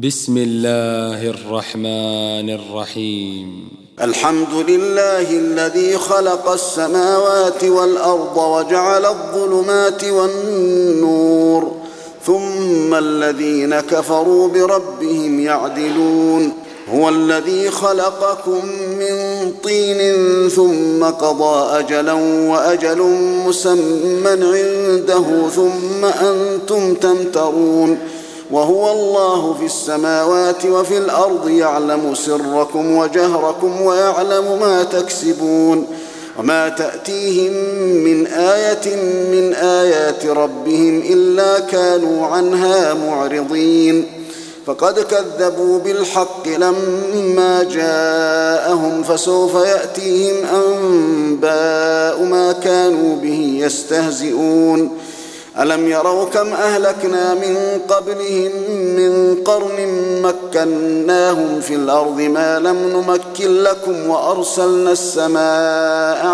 بسم الله الرحمن الرحيم. الحمد لله الذي خلق السماوات والأرض وجعل الظلمات والنور، ثم الذين كفروا بربهم يعدلون. هو الذي خلقكم من طين ثم قضى أجلا وأجل مسمى عنده ثم أنتم تمترون. وهو الله في السماوات وفي الأرض يعلم سركم وجهركم ويعلم ما تكسبون. وما تأتيهم من آية من آيات ربهم إلا كانوا عنها معرضين. فقد كذبوا بالحق لما جاءهم، فسوف يأتيهم أنباء ما كانوا به يستهزئون. ألم يروا كم أهلكنا من قبلهم من قرن مكناهم في الأرض ما لم نمكن لكم، وأرسلنا السماء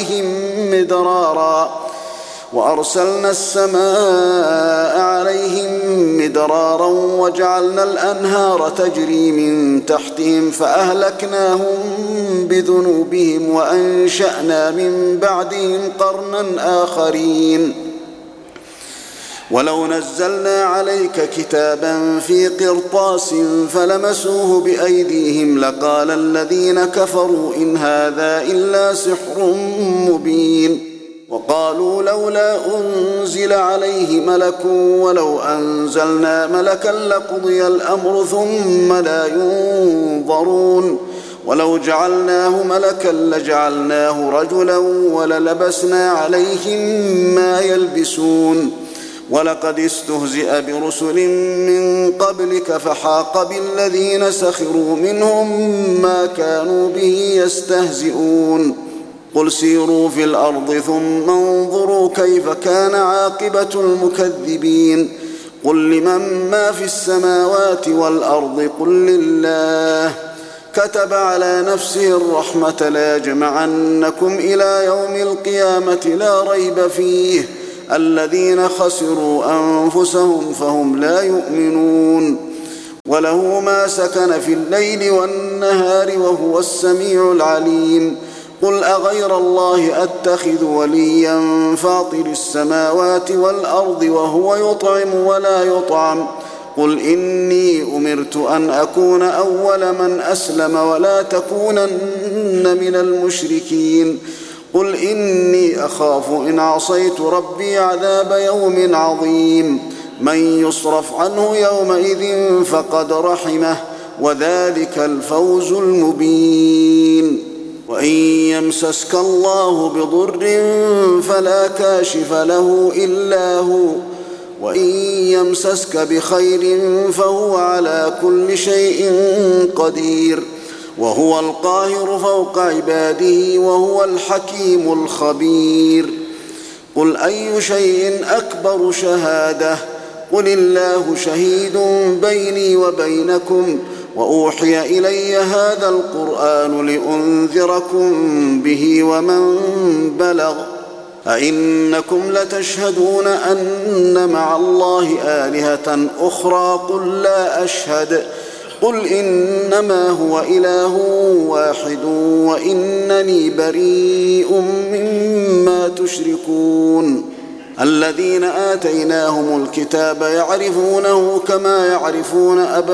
عليهم مدرارا وجعلنا الأنهار تجري من تحتهم فأهلكناهم بذنوبهم وأنشأنا من بعدهم قرنا آخرين. ولو نزلنا عليك كتابا في قرطاس فلمسوه بأيديهم لقال الذين كفروا إن هذا إلا سحر مبين. وقالوا لولا أنزل عليه ملك ولو أنزلنا ملكا لقضي الأمر ثم لا ينظرون. ولو جعلناه ملكا لجعلناه رجلا وللبسنا عليهم ما يلبسون. ولقد استهزئ برسل من قبلك فحاق بالذين سخروا منهم ما كانوا به يستهزئون. قل سيروا في الأرض ثم انظروا كيف كان عاقبة المكذبين. قل لمن ما في السماوات والأرض قل لله. كتب على نفسه الرحمة ليجمعنكم إلى يوم القيامة لا ريب فيه. الذين خسروا أنفسهم فهم لا يؤمنون. وله ما سكن في الليل والنهار وهو السميع العليم. قل أغير الله أتخذ وليا فاطر السماوات والأرض وهو يطعم ولا يطعم. قل إني أمرت أن أكون أول من أسلم ولا تكونن من المشركين. قل إني أخاف إن عصيت ربي عذاب يوم عظيم. من يصرف عنه يومئذ فقد رحمه وذلك الفوز المبين. وإن يمسسك الله بضر فلا كاشف له إلا هو، وإن يمسسك بخير فهو على كل شيء قدير. وهو القاهر فوق عباده وهو الحكيم الخبير. قل أي شيء أكبر شهادة؟ قل الله شهيد بيني وبينكم. وأوحي إلي هذا القرآن لأنذركم به ومن بلغ. أئنكم لتشهدون أن مع الله آلهة أخرى؟ قل لا أشهد. قل إنما هو إله واحد وإنني بريء مما تشركون. الذين آتيناهم الكتاب يعرفونه كما يعرفون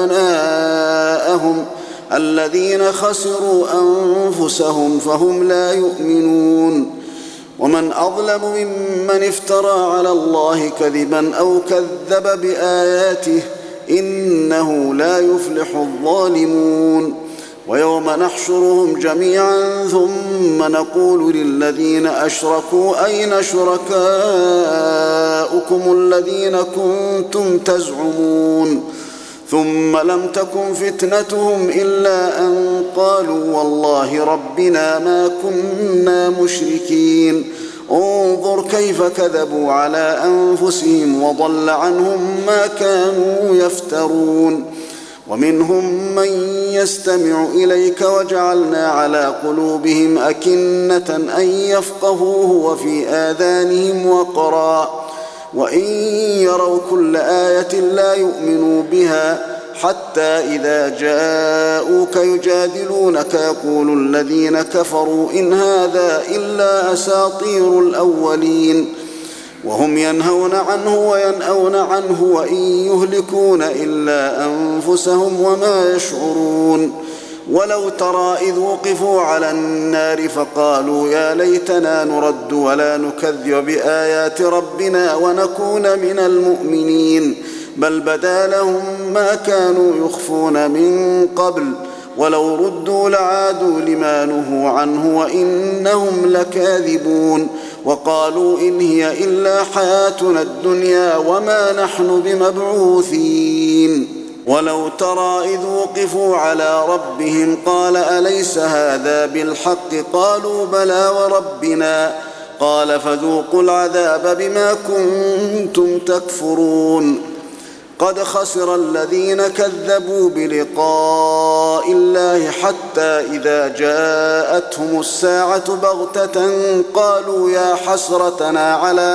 أبناءهم. الذين خسروا أنفسهم فهم لا يؤمنون. ومن أظلم ممن افترى على الله كذبا أو كذب بآياته إنه لا يفلح الظالمون. ويوم نحشرهم جميعا ثم نقول للذين أشركوا أين شركاؤكم الذين كنتم تزعمون. ثم لم تكن فتنتهم إلا أن قالوا والله ربنا ما كنا مشركين. انظر كيف كذبوا على أنفسهم وضل عنهم ما كانوا يفترون. ومنهم من يستمع إليك وجعلنا على قلوبهم أكنة أن يفقهوه وفي آذانهم وقرا وإن يروا كل آية لا يؤمنوا بها حتى إذا جاءوك يجادلونك يقول الذين كفروا إن هذا إلا أساطير الأولين وهم ينهون عنه وينأون عنه وإن يهلكون إلا أنفسهم وما يشعرون ولو ترى إذ وقفوا على النار فقالوا يا ليتنا نرد ولا نكذب بآيات ربنا ونكون من المؤمنين بل بدا لهم ما كانوا يخفون من قبل ولو ردوا لعادوا لما نهوا عنه وإنهم لكاذبون وقالوا إن هي إلا حياتنا الدنيا وما نحن بمبعوثين ولو ترى إذ وقفوا على ربهم قال أليس هذا بالحق قالوا بلى وربنا قال فذوقوا العذاب بما كنتم تكفرون قد خسر الذين كذبوا بلقاء الله حتى إذا جاءتهم الساعة بغتة قالوا يا حسرتنا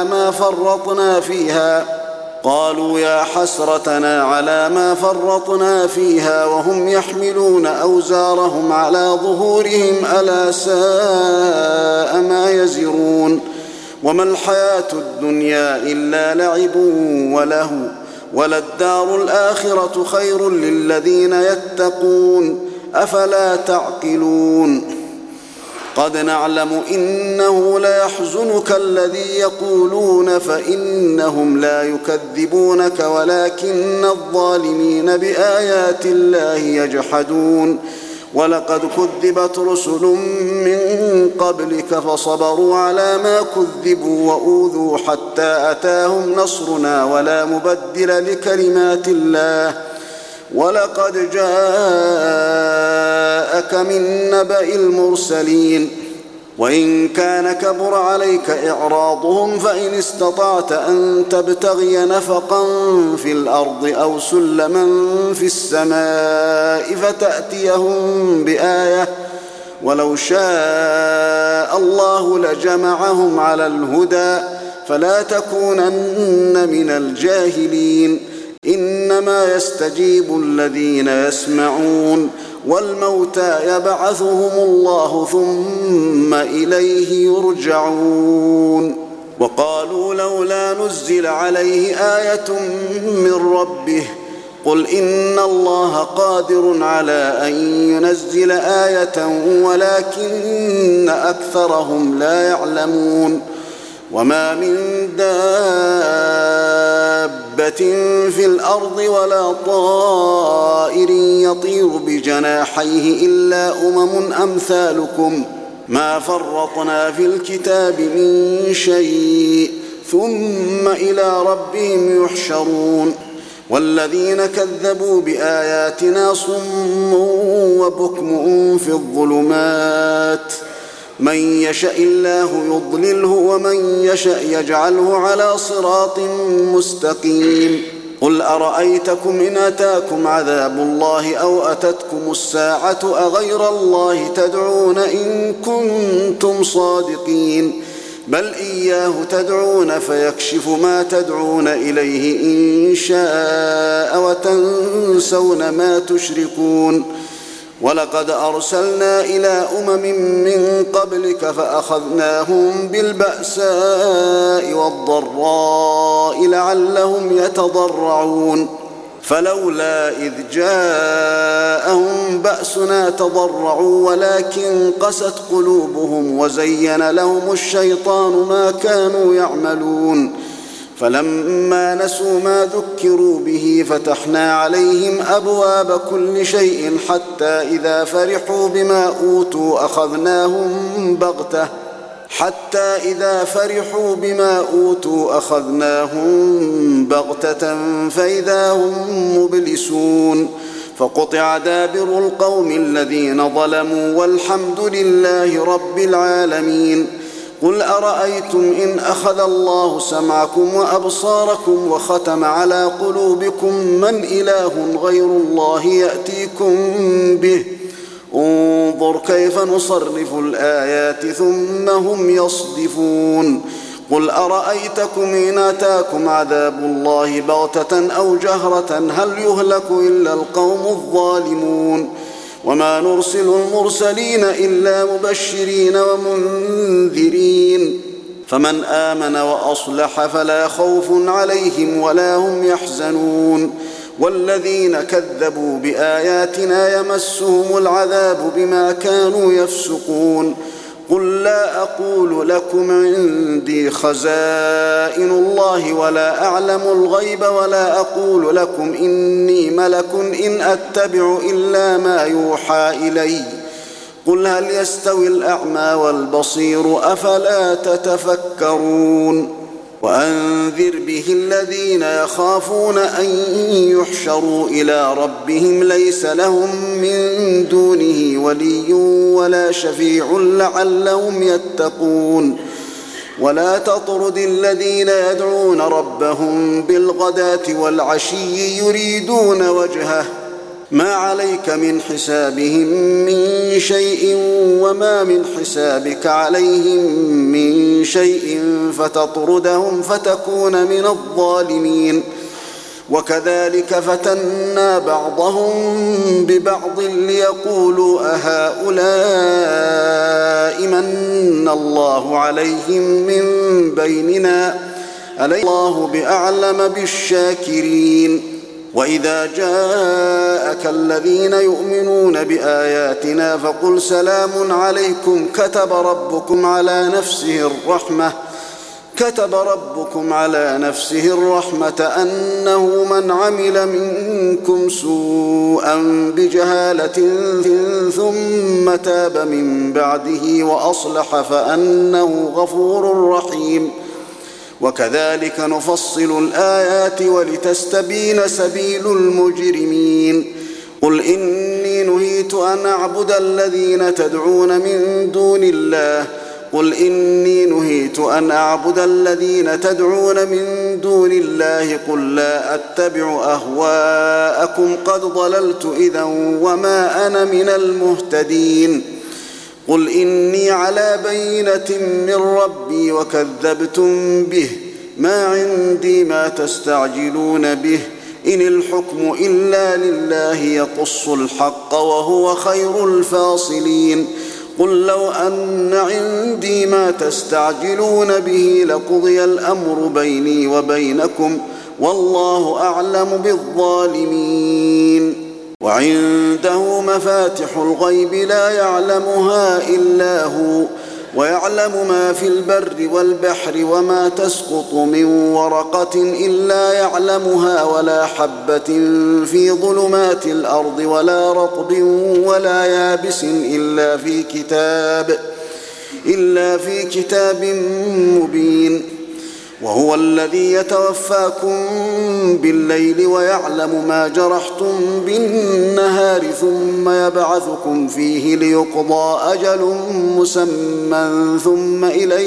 على ما فرطنا فيها وهم يحملون أوزارهم على ظهورهم ألا ساء ما يزرون وما الحياة الدنيا إلا لعب ولهو وللدار الآخرة خير للذين يتقون أفلا تعقلون قد نعلم إنه ليحزنك الذي يقولون فإنهم لا يكذبونك ولكن الظالمين بآيات الله يجحدون ولقد كذبت رسل من قبلك فصبروا على ما كذبوا وأوذوا حتى أتاهم نصرنا ولا مبدل لكلمات الله ولقد جاءك من نبأ المرسلين وإن كان كبر عليك إعراضهم فإن استطعت أن تبتغي نفقا في الأرض أو سلما في السماء فتأتيهم بآية ولو شاء الله لجمعهم على الهدى فلا تكونن من الجاهلين إنما يستجيب الذين يسمعون والموتى يبعثهم الله ثم إليه يرجعون وقالوا لولا نزل عليه آية من ربه قل إن الله قادر على أن ينزل آية ولكن أكثرهم لا يعلمون وما من دابة في الأرض ولا طائر يطير بجناحيه إلا أمثالكم ما فرطنا في الكتاب من شيء ثم إلى ربهم يحشرون والذين كذبوا بآياتنا صم وبكم في الظلمات من يشاء الله يضلله ومن يشاء يجعله على صراط مستقيم قل أرأيتكم إن أتاكم عذاب الله أو أتتكم الساعة أغير الله تدعون إن كنتم صادقين بل إياه تدعون فيكشف ما تدعون إليه إن شاء وتنسون ما تشركون ولقد أرسلنا إلى من قبلك فأخذناهم بالبأساء والضراء لعلهم يتضرعون فلولا إذ جاءهم بأسنا تضرعوا ولكن قست قلوبهم وزين لهم الشيطان ما كانوا يعملون فلما نسوا ما ذكروا به فتحنا عليهم أبواب كل شيء حتى إذا فرحوا بما أوتوا أخذناهم بغتة فإذا هم مبلسون فقطع دابر القوم الذين ظلموا والحمد لله رب العالمين قل أرأيتم إن أخذ الله سمعكم وأبصاركم وختم على قلوبكم من إله غير الله يأتيكم به انظر كيف نصرف الآيات ثم هم يصدفون قل أرأيتكم إن أتاكم عذاب الله بغتة أو جهرة هل يهلك إلا القوم الظالمون وما نرسل المرسلين إلا مبشرين ومنذرين فمن آمن وأصلح فلا خوف عليهم ولا هم يحزنون والذين كذبوا بآياتنا يمسهم العذاب بما كانوا يفسقون قل لا أقول لكم عندي خزائن الله ولا أعلم الغيب ولا أقول لكم إني ملك إن أتبع إلا ما يوحى إلي قل هل يستوي الأعمى والبصير أفلا تتفكرون وأنذر به الذين يخافون أن يحشروا إلى ربهم ليس لهم من دونه ولي ولا شفيع لعلهم يتقون ولا تطرد الذين يدعون ربهم بالغداة والعشي يريدون وجهه ما عليك من حسابهم من شيء وما من حسابك عليهم من شيء فتطردهم فتكون من الظالمين وكذلك فتنا بعضهم ببعض ليقولوا أهؤلاء من الله عليهم من بيننا أليس الله بأعلم بالشاكرين وإذا جاءك الذين يؤمنون بآياتنا فقل سلام عليكم كتب ربكم على نفسه الرحمة أنه من عمل منكم سوءا بجهالة ثم تاب من بعده وأصلح فأنه غفور رحيم وكذلك نفصل الآيات ولتستبين سبيل المجرمين قل إني نهيت أن أعبد الذين تدعون من دون الله قل لا أتبع أهواءكم قد ضللت إذا وما أنا من المهتدين قل إني على بينة من ربي وكذبتم به ما عندي ما تستعجلون به إن الحكم إلا لله يقص الحق وهو خير الفاصلين قل لو أن عندي ما تستعجلون به لقضي الأمر بيني وبينكم والله أعلم بالظالمين وعنده مفاتح الغيب لا يعلمها إلا هو ويعلم ما في البر والبحر وما تسقط من ورقة إلا يعلمها ولا حبة في ظلمات الأرض ولا رطب ولا يابس إلا في كتاب مبين وهو الذي يتوفاكم بالليل ويعلم ما جرحتم بالنهار ثم يبعثكم فيه ليقضى أجل مسمى ثم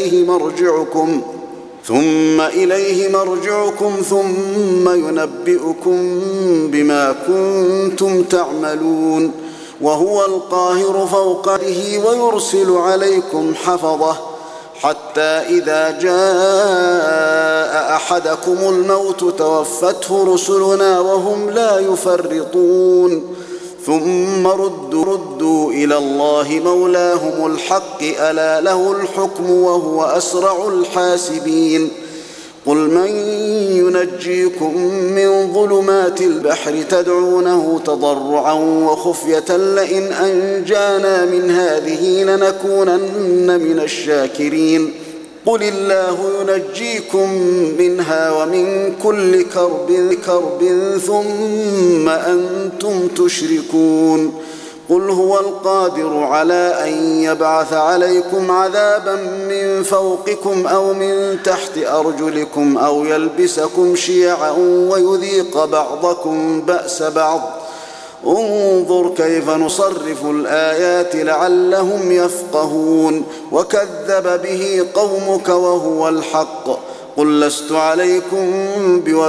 إليه مرجعكم ثم ينبئكم بما كنتم تعملون وهو القاهر فوق عباده ويرسل عليكم حفظه حتى إذا جاء أحدكم الموت توفته رسلنا وهم لا يفرطون ثم ردوا إلى الله مولاهم الحق ألا له الحكم وهو أسرع الحاسبين قل من ينجيكم من ظلمات البحر تدعونه تضرعا وخفية لئن أنجانا من هذه لنكونن من الشاكرين قل الله ينجيكم منها ومن كل كرب ثم أنتم تشركون قل هو القادر على أن يبعث عليكم عذابا من فوقكم أو من تحت أرجلكم أو يلبسكم شيعا ويذيق بعضكم بأس بعض انظر كيف نصرف الآيات لعلهم يفقهون وكذب به قومك وهو الحق قل لست عليكم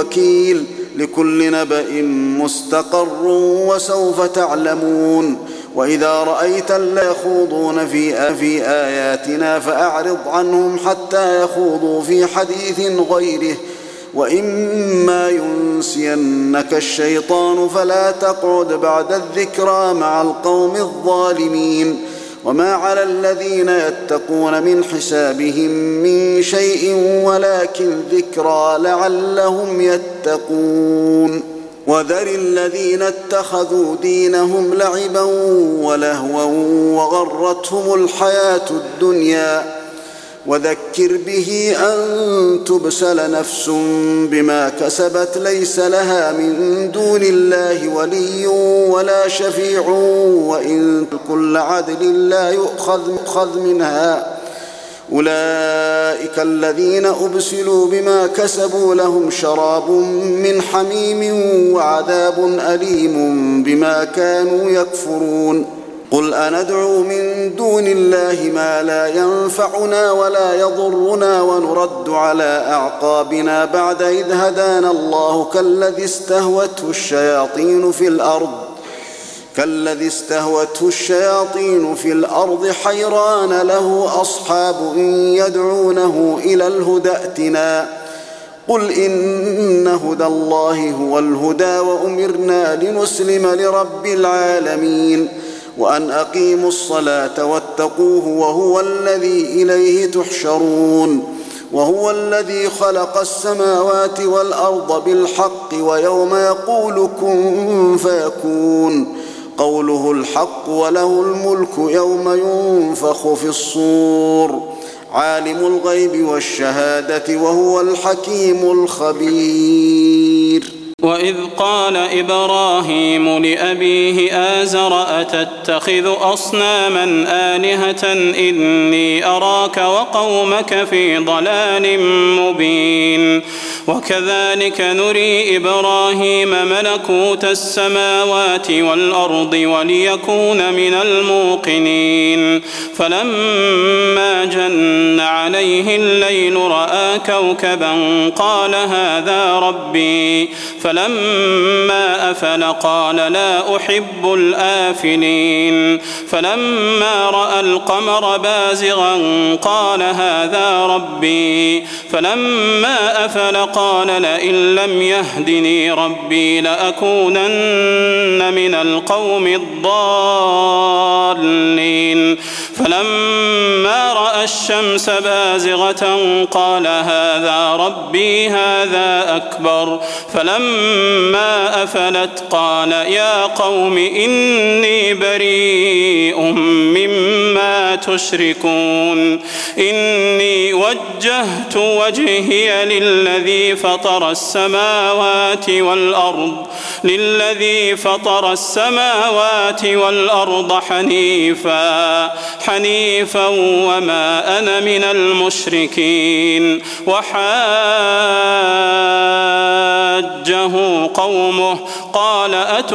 بوكيل لكل نبأ مستقر وسوف تعلمون وإذا رأيت الذين يخوضون في آياتنا فأعرض عنهم حتى يخوضوا في حديث غيره، وإما ينسينك الشيطان فلا تقعد بعد الذكرى مع القوم الظالمين. وما على الذين يتقون من حسابهم من شيء ولكن ذكرى لعلهم يتقون. وذر الذين اتخذوا دينهم لعبا ولهوا وغرتهم الحياة الدنيا، وذكر به أن تبسل نفس بما كسبت ليس لها من دون الله ولي ولا شفيع، وإن كل عدل لا يؤخذ منها. أولئك الذين أبسلوا بما كسبوا لهم شراب من حميم وعذاب أليم بما كانوا يكفرون. قل أندعو من دون الله ما لا ينفعنا ولا يضرنا ونرد على أعقابنا بعد إذ هدانا الله كالذي استهوته الشياطين في الأرض حيران له أصحاب يدعونه إلى الهدى ائتنا. قل إن هدى الله هو الهدى وأمرنا لنسلم لرب العالمين وأن أقيموا الصلاة واتقوه وهو الذي إليه تحشرون. وهو الذي خلق السماوات والأرض بالحق ويوم يقول كن فيكون قوله الحق وله الملك يوم ينفخ في الصور عالم الغيب والشهادة وهو الحكيم الخبير. وإذ قال إبراهيم لأبيه آزر أتتخذ أصناما آلهة إني أراك وقومك في ضلال مبين. وكذلك نري إبراهيم ملكوت السماوات والأرض وليكون من الموقنين. فلما جن عليه الليل رأى كوكبا قال هذا ربي، فلما أفل قال لا أحب الآفلين. فلما رأى القمر بازغا قال هذا ربي، فلما أفل قال لئن لم يهدني ربي لأكونن من القوم الضالين. فلما رأى الشمس بازغة قال هذا ربي هذا أكبر. فلما أفلت قال يا قوم إني بريء مما تشركون. إني وجهت وجهي للذي فطر السماوات والأرض حنيفا وما أنا من المشركين. وحاجه قومه قال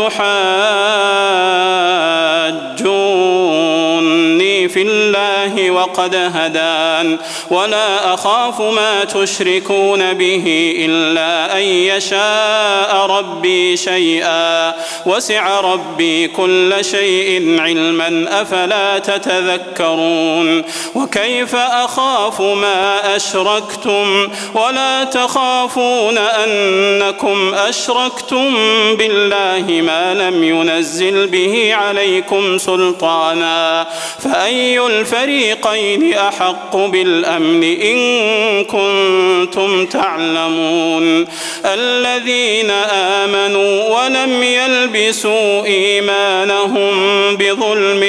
أتحاجوني في الله وقد هدان ولا أخاف ما تشركون به إلا أن يشاء ربي شيئا وسع ربي كل شيء علما أفلا تتذكرون. وكيف أخاف ما أشركتم ولا تخافون أنكم أشركتم بالله ما لم ينزل به عليكم سلطانا فأي الفريقين أحق بالأمن إن كنتم تعلمون. الذين آمنوا ولم يلبسوا إيمانهم بظلم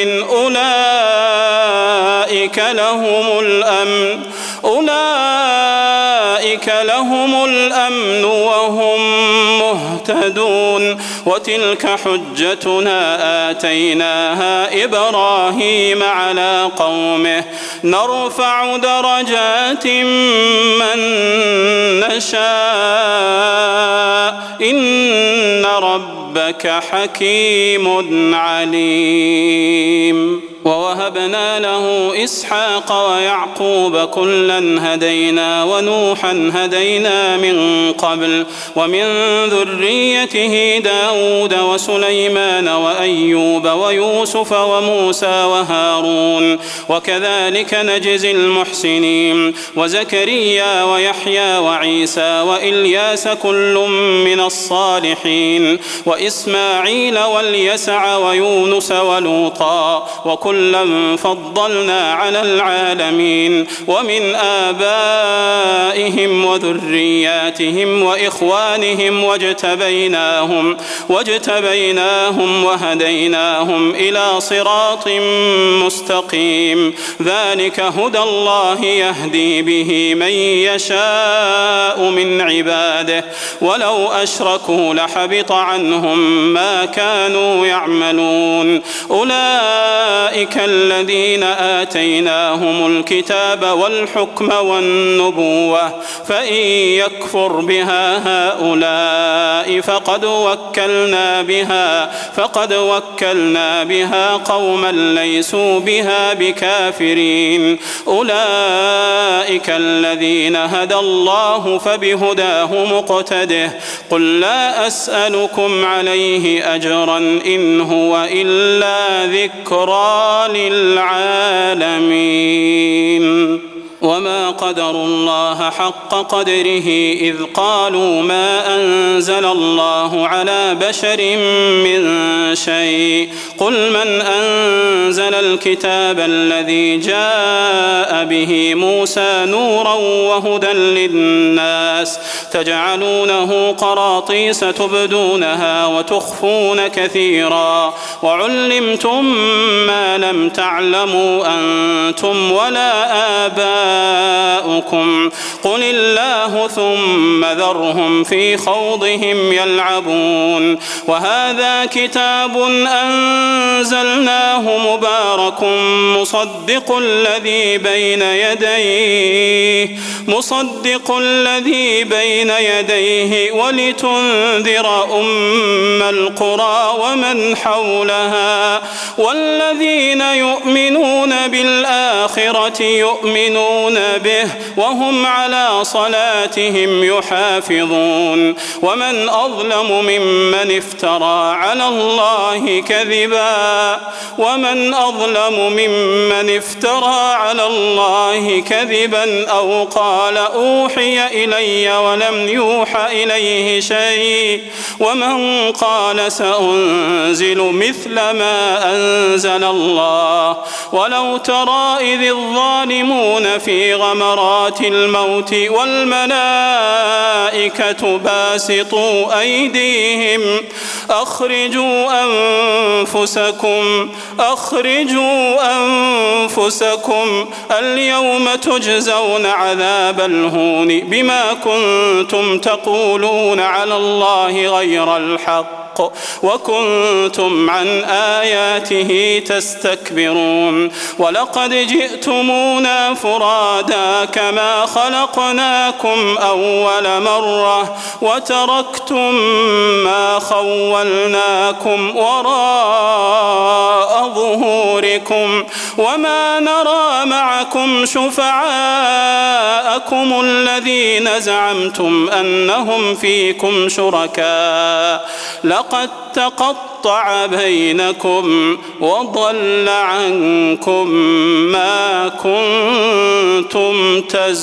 أولئك لهم الأمن وهم مهتدون. وتلك حجتنا آتيناها إبراهيم على قومه نرفع درجات من نشاء إن ربك حكيم عليم. ووهبنا له إسحاق ويعقوب كلا هدينا ونوحا هدينا من قبل ومن ذريته داود وسليمان وأيوب ويوسف وموسى وهارون وكذلك نجزي المحسنين وزكريا ويحيى وعيسى وإلياس كل من الصالحين وإسماعيل واليسع ويونس ولوطا وكلا فضلنا على العالمين ومن آبائهم وذرياتهم وإخوانهم واجتبيناهم وهديناهم إلى صراط مستقيم ذلك هدى الله يهدي به من يشاء من عباده ولو أشركوا لحبط عنهم ما كانوا يعملون أولئك الذين آتيناهم الكتاب والحكم والنبوة فإن يكفر بها هؤلاء فقد وكلنا بها قوما ليسوا بها بكافرين أولئك الذين هدى الله فبهداه مقتده قل لا أسألكم عليه أجرا إن هو إلا ذكرى للعالمين وما قدروا الله حق قدره إذ قالوا ما أنزل الله على بشر من شيء قل من أنزل الكتاب الذي جاء به موسى نورا وهدى للناس تجعلونه قراطيس تبدونها وتخفون كثيرا وعلمتم ما لم تعلموا أنتم ولا آباؤكم قل الله ثم ذرهم في خوضهم يلعبون وهذا كتاب أنزلناه مبارك مصدق الذي بين يديه ولتنذر أم القرى ومن حولها والذين يؤمنون بالآخرة يؤمنون به وهم على صلاتهم يحافظون ومن أظلم ممن افترى على الله كذبا أو قال أوحي إلي ولم يوحى إليه شيء ومن قال سأنزل مثل ما أنزل الله ولو ترى إذ الظالمون في غمرات الموت والملائكة باسطوا أيديهم أخرجوا أنفسكم اليوم تجزون عذاب الهون بما كنتم تقولون على الله غير الحق وكنتم عن آياته تستكبرون ولقد جئتمونا فرادا كما خلقناكم أول مرة وتركتم ما خولناكم وراء ظهوركم وما نرى معكم شفعاءكم الذين زعمتم أنهم فيكم شركاء لقد تقطع بينكم وضل عنكم ما كنتم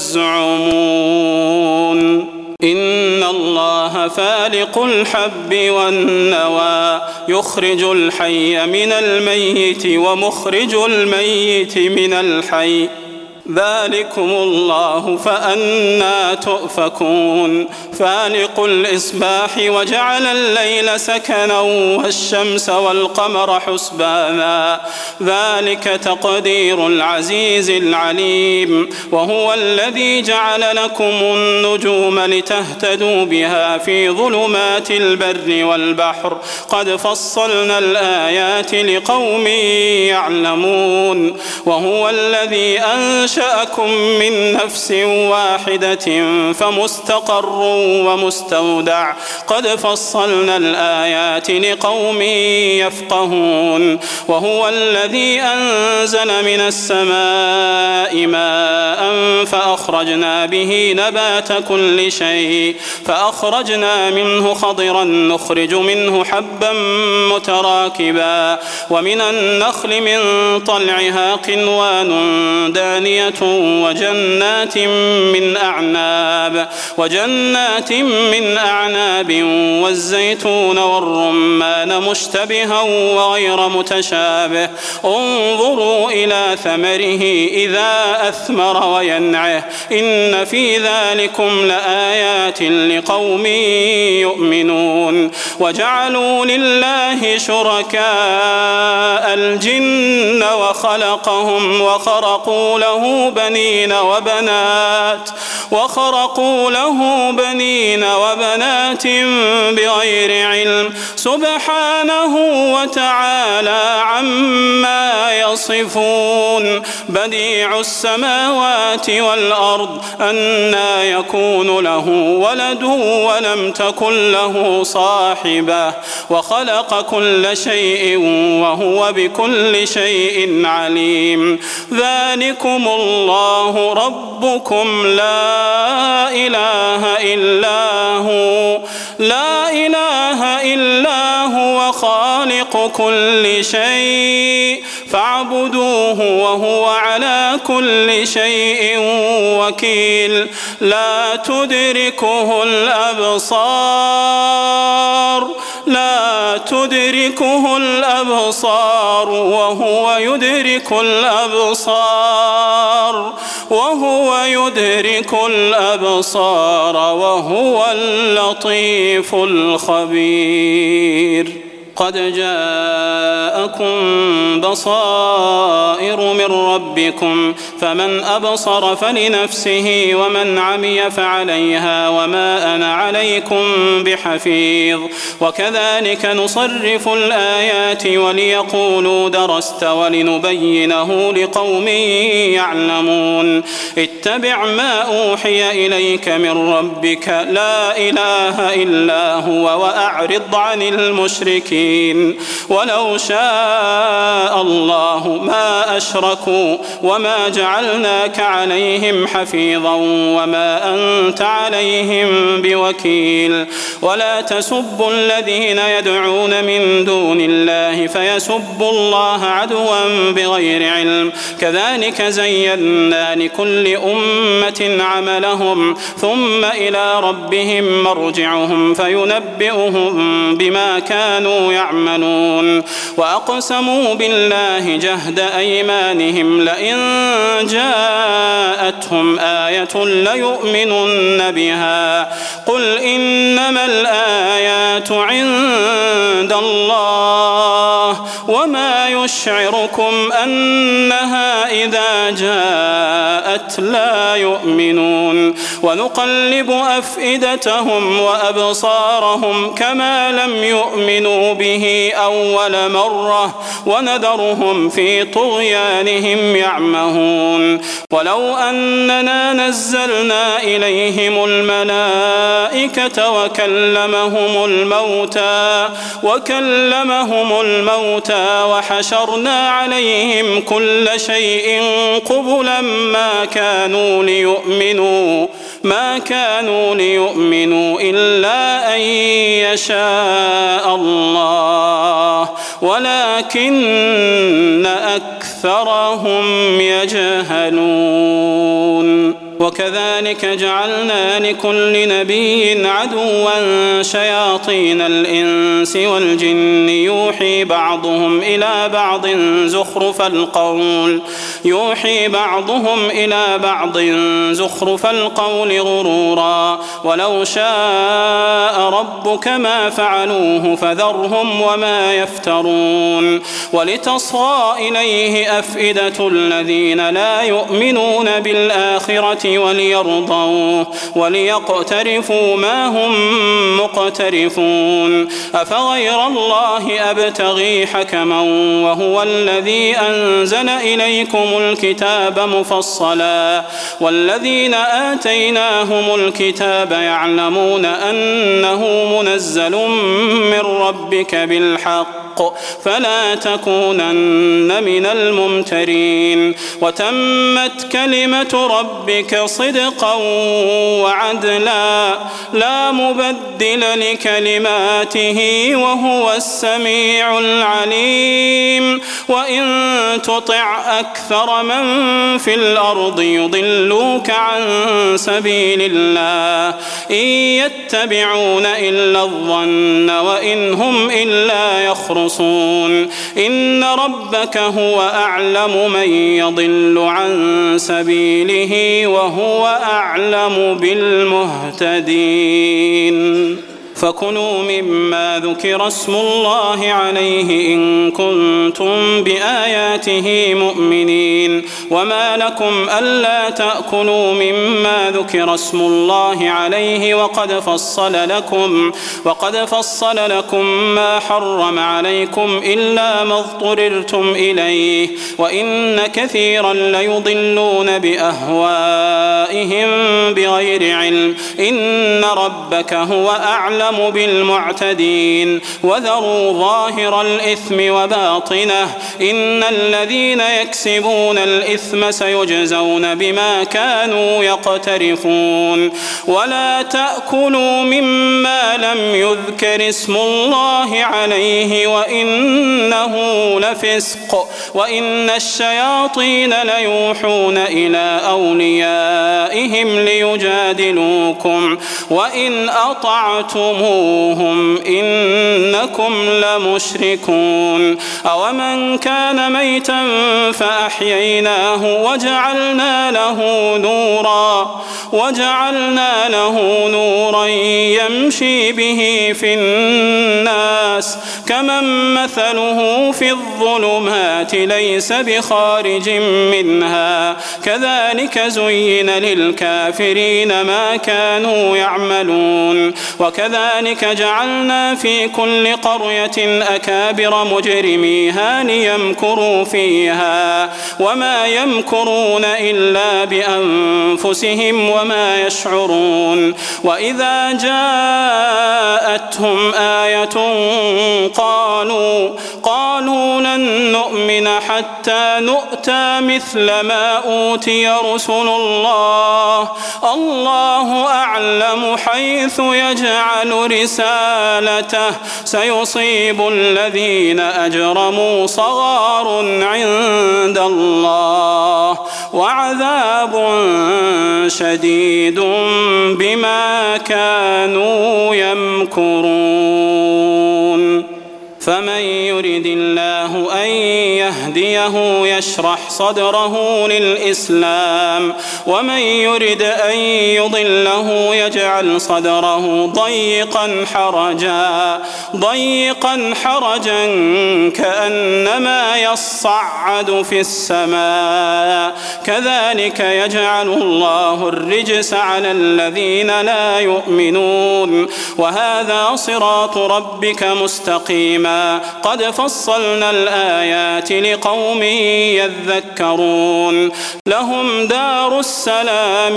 تزعمون إن الله فالق الحب والنوى يخرج الحي من الميت ومخرج الميت من الحي ذلكم الله فأنى تؤفكون فالق الإصباح وجعل الليل سكنا والشمس والقمر حسبانا ذلك تقدير العزيز العليم وهو الذي جعل لكم النجوم لتهتدوا بها في ظلمات البر والبحر قد فصلنا الآيات لقوم يعلمون وهو الذي أنشأ أنشأكم من نفس واحدة فمستقر ومستودع قد فصلنا الآيات لقوم يفقهون وهو الذي أنزل من السماء ماء فأخرجنا به نبات كل شيء فأخرجنا منه خضرا نخرج منه حبا متراكبا ومن النخل من طلعها قنوان دانية وجنات من أعناب والزيتون والرمان مشتبها وغير متشابه انظروا إلى ثمره إذا أثمر وينعه إن في ذلكم لآيات لقوم يؤمنون وجعلوا لله شركاء الجن وخلقهم وخرقوا له بنين وبنات بغير علم سبحانه وتعالى عما يصفون بديع السماوات والأرض أنى يكون له ولد ولم تكن له صاحبة وخلق كل شيء وهو بكل شيء عليم ذلكم الله ربكم لا إله إلا هو خالق كل شيء فاعبدوه وهو على كل شيء وكيل لا تدركه الأبصار وهو يدرك الأبصار وهو اللطيف الخبير قد جاءكم بصائر من ربكم فمن أبصر فلنفسه ومن عمي فعليها وما أنا عليكم بحفيظ وكذلك نصرف الآيات وليقولوا درست ولنبينه لقوم يعلمون اتبع ما أوحي إليك من ربك لا إله إلا هو وأعرض عن المشركين ولو شاء الله ما أشركوا وما جعلناك عليهم حفيظا وما أنت عليهم بوكيل ولا تسبوا الذين يدعون من دون الله فيسبوا الله عدوا بغير علم كذلك زينا لكل أمة عملهم ثم إلى ربهم مرجعهم فينبئهم بما كانوا يعملون وأقسموا بالله جهد أيمانهم لئن جاءتهم آية ليؤمنن بها قل إنما الآيات عند الله وما يشعركم أنها إذا جاءت لا يؤمنون ونقلب أفئدتهم وأبصارهم كما لم يؤمنوا به أول مرة ونذرهم في طغيانهم يعمهون ولو أننا نزلنا إليهم الملائكة وكلمهم الموتى وحشرنا عليهم كل شيء قبلا ما كانوا ليؤمنوا إلا أن يشاء الله ولكن أكثرهم يجهلون وكذلك جعلنا لكل نبي عدوا شياطين الإنس والجن يوحي بعضهم إلى بعض زخرف القول غرورا ولو شاء ربك ما فعلوه فذرهم وما يفترون ولتصغى إليه أفئدة الذين لا يؤمنون بالآخرة وليرضوه وليقترفوا ما هم مقترفون. أفغير الله أبتغي حكما وهو الذي أنزل إليكم الكتاب مفصلا والذين آتيناهم الكتاب يعلمون أنه منزل من ربك بالحق فلا تكونن من الممترين. وتمت كلمة ربك صدقا وعدلا لا مبدل لكلماته وهو السميع العليم. وإن تطع أكثر من في الأرض يضلوك عن سبيل الله إن يتبعون إلا الظن وإن هم إلا يخرصون. إن ربك هو أعلم من يضل عن سبيله وهو أعلم بالمهتدين. فكلوا مما ذكر اسم الله عليه إن كنتم بآياته مؤمنين. وما لكم ألا تأكلوا مما ذكر اسم الله عليه وقد فصل لكم ما حرم عليكم إلا ما اضطررتم إليه وإن كثيرا ليضلون بأهوائهم بغير علم. إن ربك هو أعلم بالمعتدين. وذروا ظاهر الإثم وباطنه إن الذين يكسبون الإثم سيجزون بما كانوا يقترفون. ولا تأكلوا مما لم يذكر اسم الله عليه وإنه لفسق وإن الشياطين ليوحون إلى أوليائهم ليجادلوكم وإن أطعتموهم إنكم لمشركون. أومن كان ميتا فأحييناه وجعلنا له نورا يمشي به في الناس كمن مثله في الظلمات ليس بخارج منها كذلك زين للكافرين ما كانوا يعملون. وكذلك جعلنا في كل قرية أكابر مجرميها ليمكروا فيها وما يمكرون إلا بأنفسهم وما يشعرون. وإذا جاءتهم آية قالوا لن نؤمن حتى نؤتى مثل ما أوتي رسل الله أعلم حيث يجعل رسالته سيصيب الذين أجرموا صغار عند الله وعذاب شديد بما كانوا يمكرون. فمن يرد الله أن يهديه يشرح صدره للإسلام ومن يرد أن يضله يجعل صدره ضيقا حرجا كأنما يصعد في السماء كذلك يجعل الله الرجس على الذين لا يؤمنون. وهذا صراط ربك مستقيما قد فصلنا الآيات لقوم يذكرون. لهم دار السلام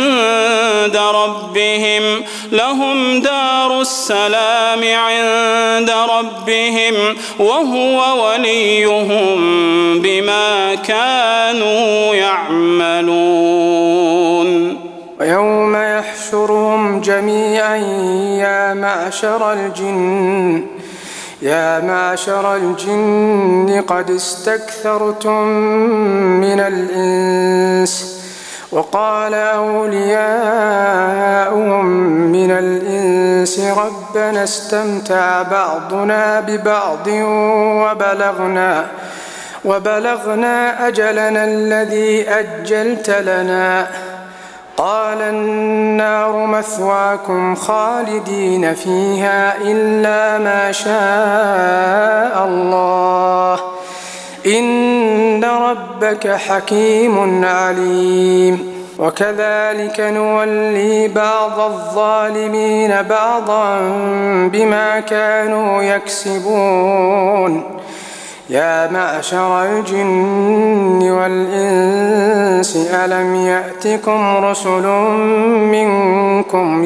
عند ربهم وهو وليهم بما كانوا يعملون. ويوم يحشرهم جميعا يا معشر الجن قد استكثرتم من الإنس وقال أولياؤهم من الإنس ربنا استمتع بعضنا ببعض وبلغنا أجلنا الذي أجلت لنا قال النار مثواكم خالدين فيها إلا ما شاء الله إن ربك حكيم عليم. وكذلك نولي بعض الظالمين بعضا بما كانوا يكسبون يا معشر الجن والإنس ألم يأتكم رسل منكم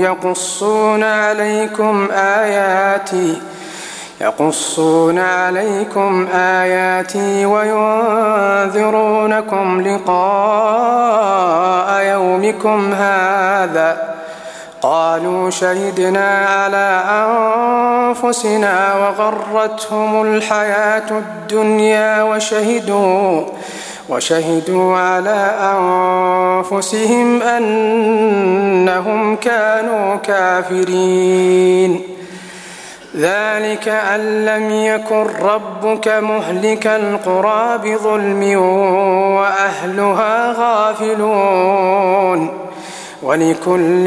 يقصون عليكم آياتي وينذرونكم لقاء يومكم هذا قالوا شهدنا على أنفسنا وغرتهم الحياة الدنيا وشهدوا على أنفسهم أنهم كانوا كافرين ذلك أن لم يكن ربك مهلك القرى بظلم وأهلها غافلون ولكل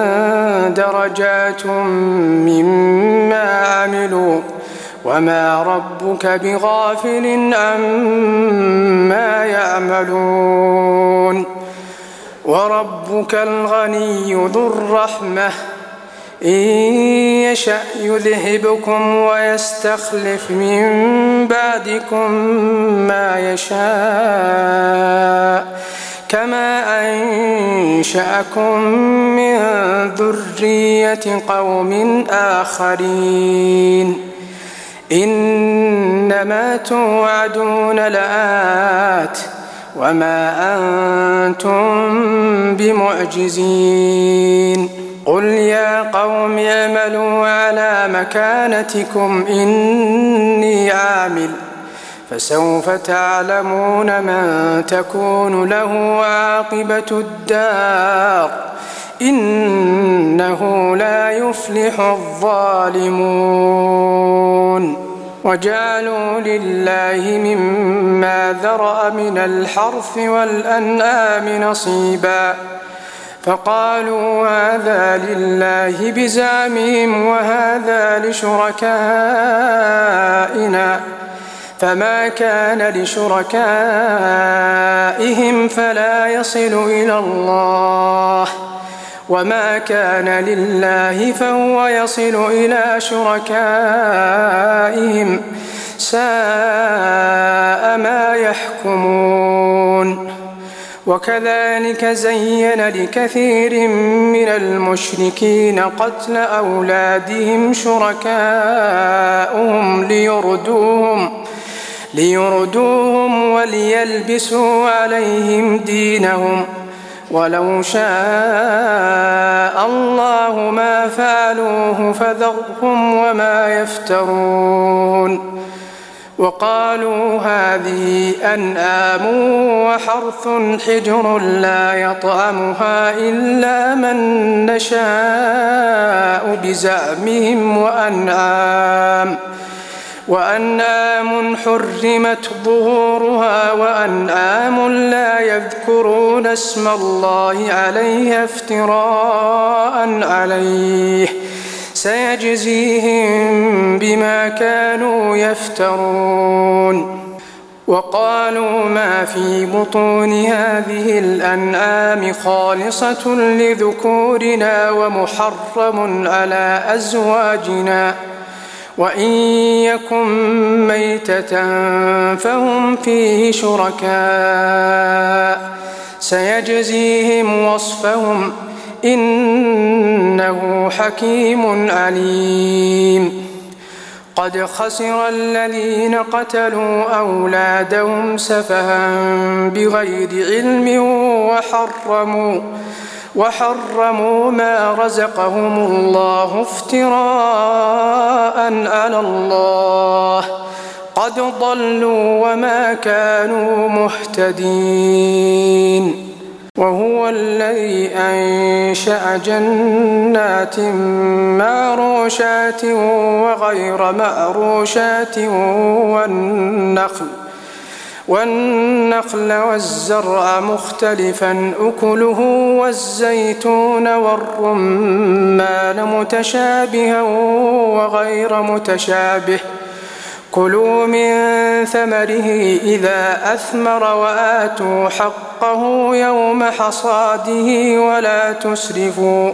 درجات مما عملوا وما ربك بغافل عما يعملون وربك الغني ذو الرحمة إن يشأ يذهبكم ويستخلف من بعدكم ما يشاء كما أنشأكم من ذرية قوم آخرين إنما توعدون لآت وما أنتم بمعجزين قل يا قوم اعملوا على مكانتكم إني عامل فسوف تعلمون من تكون له عاقبة الدار إنه لا يفلح الظالمون وجعلوا لله مما ذرأ من الحرث والأنعام نصيبا فقالوا هذا لله بزعمهم وهذا لشركائنا فما كان لشركائهم فلا يصل إلى الله وما كان لله فهو يصل إلى شركائهم ساء ما يحكمون وكذلك زين لكثير من المشركين قتل أولادهم شركاؤهم ليردوهم وليلبسوا عليهم دينهم ولو شاء الله ما فعلوه فذرهم وما يفترون وقالوا هذه أنعام وحرث حجر لا يطعمها إلا من نشاء بزعمهم وأنعام حرمت ظهورها وأنعام لا يذكرون اسم الله عليها افتراء عليه سيجزيهم بما كانوا يفترون وقالوا ما في بطون هذه الأنعام خالصة لذكورنا ومحرم على أزواجنا وإن يكن ميتة فهم فيه شركاء سيجزيهم وصفهم إنه حكيم عليم قد خسر الذين قتلوا أولادهم سفها بغير علم وحرموا ما رزقهم الله افتراء على الله قد ضلوا وما كانوا مهتدين وهو الذي أنشأ جنات معروشات وغير معروشات والنخل والزرع مختلفا أكله والزيتون والرمان متشابها وغير متشابه كلوا من ثمره إذا أثمر وآتوا حقه يوم حصاده ولا تسرفوا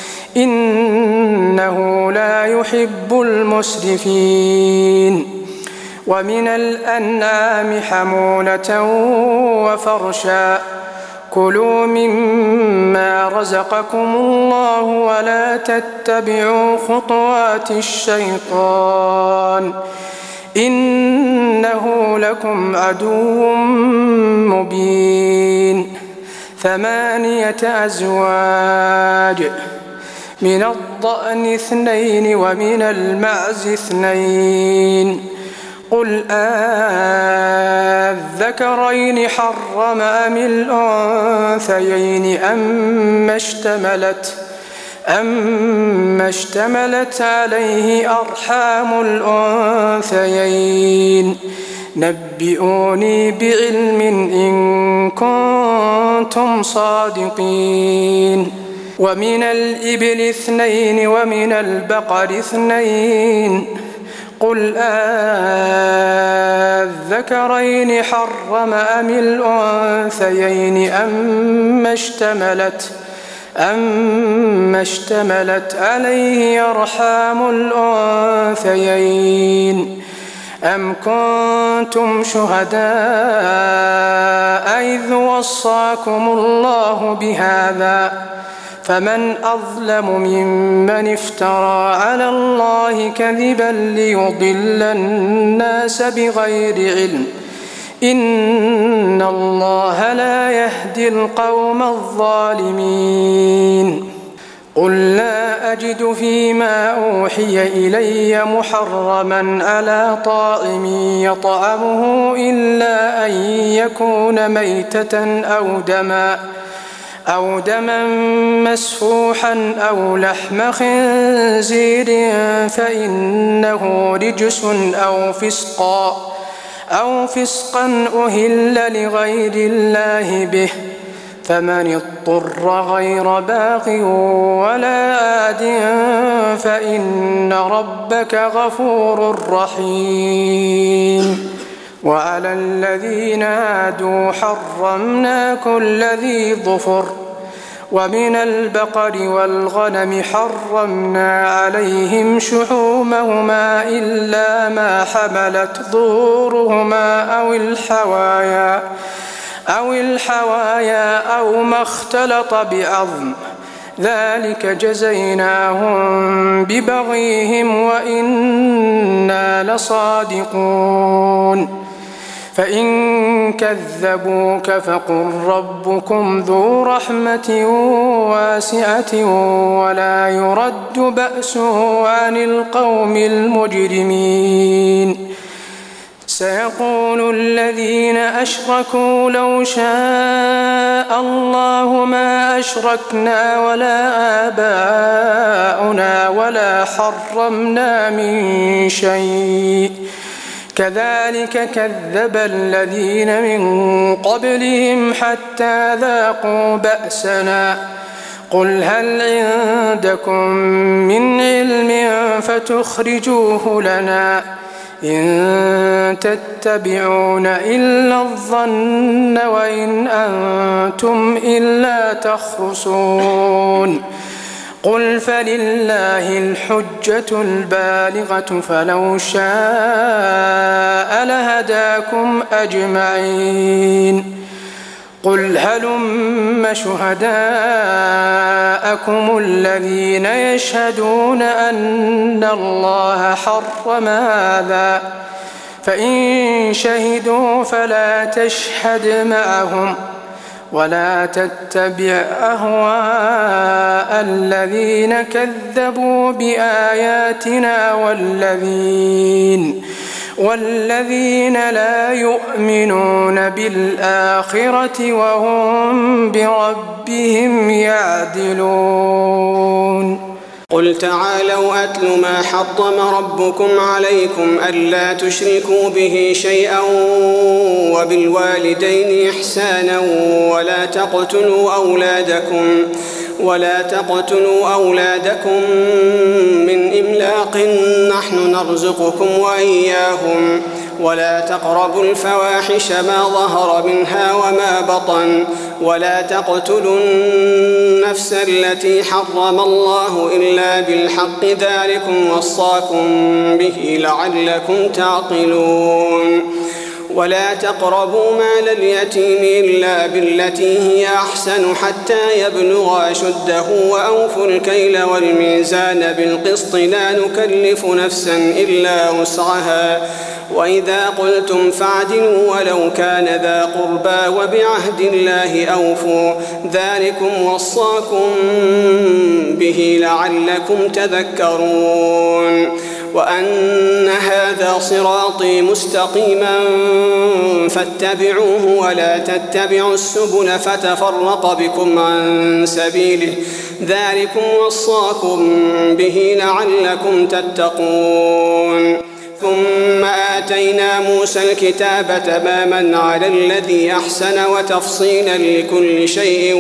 إنه لا يحب المسرفين ومن الأنعام حمولة وفرشا كلوا مما رزقكم الله ولا تتبعوا خطوات الشيطان إنه لكم عدو مبين 8 أزواج من الضأن 2 ومن المعز 2 قل أذكرين حرم أم الأنثيين أما اشتملت عليه أرحام الأنثيين نبئوني بعلم إن كنتم صادقين ومن الإبل 2 ومن البقر 2 قل أذكرين حرم أم الأنثيين أما اشتملت عليه أرحام الأنثيين أم كنتم شهداء إذ وصاكم الله بهذا فمن أظلم ممن افترى على الله كذبا ليضل الناس بغير علم إن الله لا يهدي القوم الظالمين قل لا أجد فيما أوحي إلي محرما على طاعم يطعمه إلا أن يكون ميتة أو دما مسفوحا أو لحم خنزير فإنه رجس أو فسقا أهل لغير الله به فمن اضطر غير باغ ولا آد فإن ربك غفور رحيم وعلى الذين هادوا حرمنا كل ذي ظفر ومن البقر والغنم حرمنا عليهم شحومهما إلا ما حملت ظهورهما أو الحوايا أو ما اختلط بعظم ذلك جزيناهم ببغيهم وإنا لصادقون فإن كذبوك فقل ربكم ذو رحمة واسعة ولا يرد بأسه عن القوم المجرمين سيقول الذين أشركوا لو شاء الله ما أشركنا ولا آباؤنا ولا حرمنا من شيء كذلك كذب الذين من قبلهم حتى ذاقوا بأسنا قل هل عندكم من علم فتخرجوه لنا إن تتبعون إلا الظن وإن أنتم إلا تخرصون قل فلله الحجة البالغة فلو شاء لهداكم أجمعين قل هلم شهداءكم الذين يشهدون أن الله حرم هذا فإن شهدوا فلا تشهد معهم ولا تتبع أهواء الذين كذبوا بآياتنا والذين لا يؤمنون بالآخرة وهم بربهم يعدلون قل تعالوا أتل ما حرم ربكم عليكم ألا تشركوا به شيئا وبالوالدين إحسانا ولا تقتلوا ولا تقتلوا أولادكم من إملاق نحن نرزقكم وإياهم ولا تقربوا الفواحش ما ظهر منها وما بطن ولا تقتلوا النفس التي حرم الله إلا بالحق ذلكم وصاكم به لعلكم تعقلون ولا تقربوا مال اليتيم إلا بالتي هي أحسن حتى يبلغ أشده وأوفوا الكيل والميزان بالقسط لا نكلف نفسا إلا وسعها وإذا قلتم فاعدلوا ولو كان ذا قربى وبعهد الله أوفوا ذلكم وصاكم به لعلكم تذكرون وأن هذا صراطي مستقيما فاتبعوه ولا تتبعوا السبل فتفرق بكم عن سبيله ذلكم وصاكم به لعلكم تتقون ثم آتينا موسى الكتاب تماما على الذي أحسن وتفصيلا لكل شيء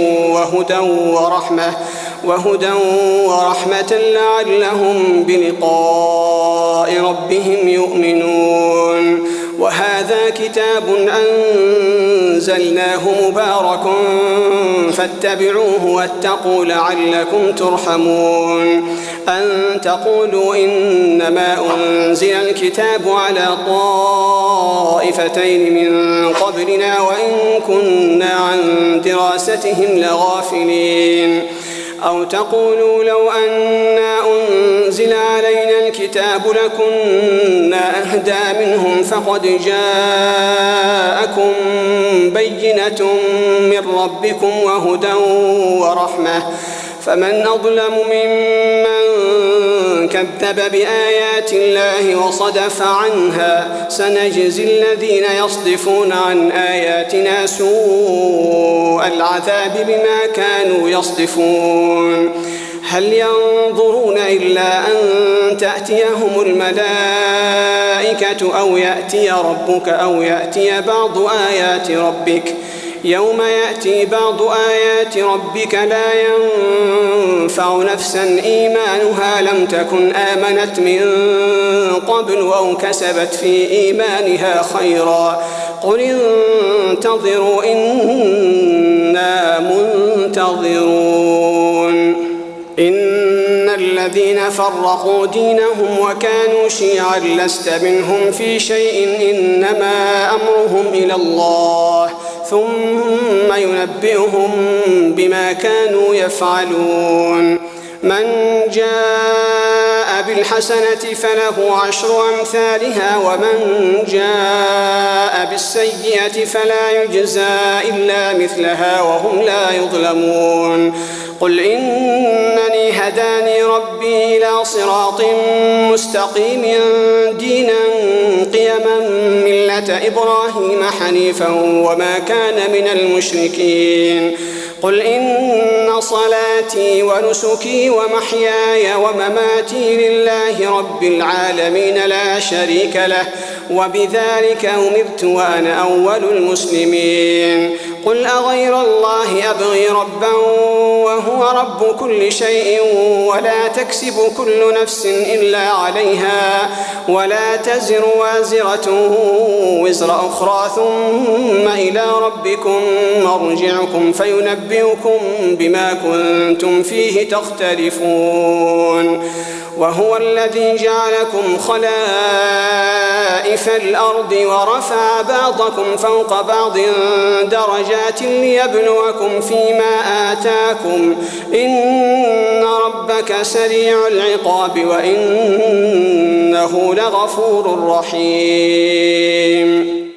وهدى ورحمة لعلهم بلقاء ربهم يؤمنون وهذا كتاب أنزلناه مبارك فاتبعوه واتقوا لعلكم ترحمون أن تقولوا إنما أنزل الكتاب على طائفتين من قبلنا وإن كنا عن دراستهم لغافلين أو تقولوا لو أنا أنزل علينا الكتاب لكنا أهدى منهم فقد جاءكم بينة من ربكم وهدى ورحمة فمن أظلم ممن كذب بآيات الله وصدف عنها سنجزي الذين يصدفون عن آياتنا سوء العذاب بما كانوا يصدفون هل ينظرون إلا أن تأتيهم الملائكة أو يأتي ربك أو يأتي بعض آيات ربك يوم يأتي بعض آيات ربك لا ينفع نفسا إيمانها لم تكن آمنت من قبل أو كسبت في إيمانها خيرا قل انتظروا إنا منتظرون إن الذين فرقوا دينهم وكانوا شيعا لست منهم في شيء إنما أمرهم إلى الله ثم ينبئهم بما كانوا يفعلون من جاء بالحسنة فله 10 أمثالها ومن جاء بالسيئة فلا يجزى إلا مثلها وهم لا يظلمون قل إنني هداني ربي إلى صراط مستقيم دينا قيما ملة إبراهيم حنيفا وما كان من المشركين قل إن صلاتي ونسكي ومحياي ومماتي لله رب العالمين لا شريك له وبذلك أمرت وأنا أول المسلمين قل أغير الله أبغي ربا وهو رب كل شيء ولا تكسب كل نفس إلا عليها ولا تزر وازرة وزر أخرى ثم إلى ربكم مرجعكم فينبئكم بما كنتم فيه تختلفون وهو الذي جعلكم خلائف الأرض ورفع بعضكم فوق بعض درجات ليبلوكم فيما آتاكم إن ربك سريع العقاب وإنه لغفور رحيم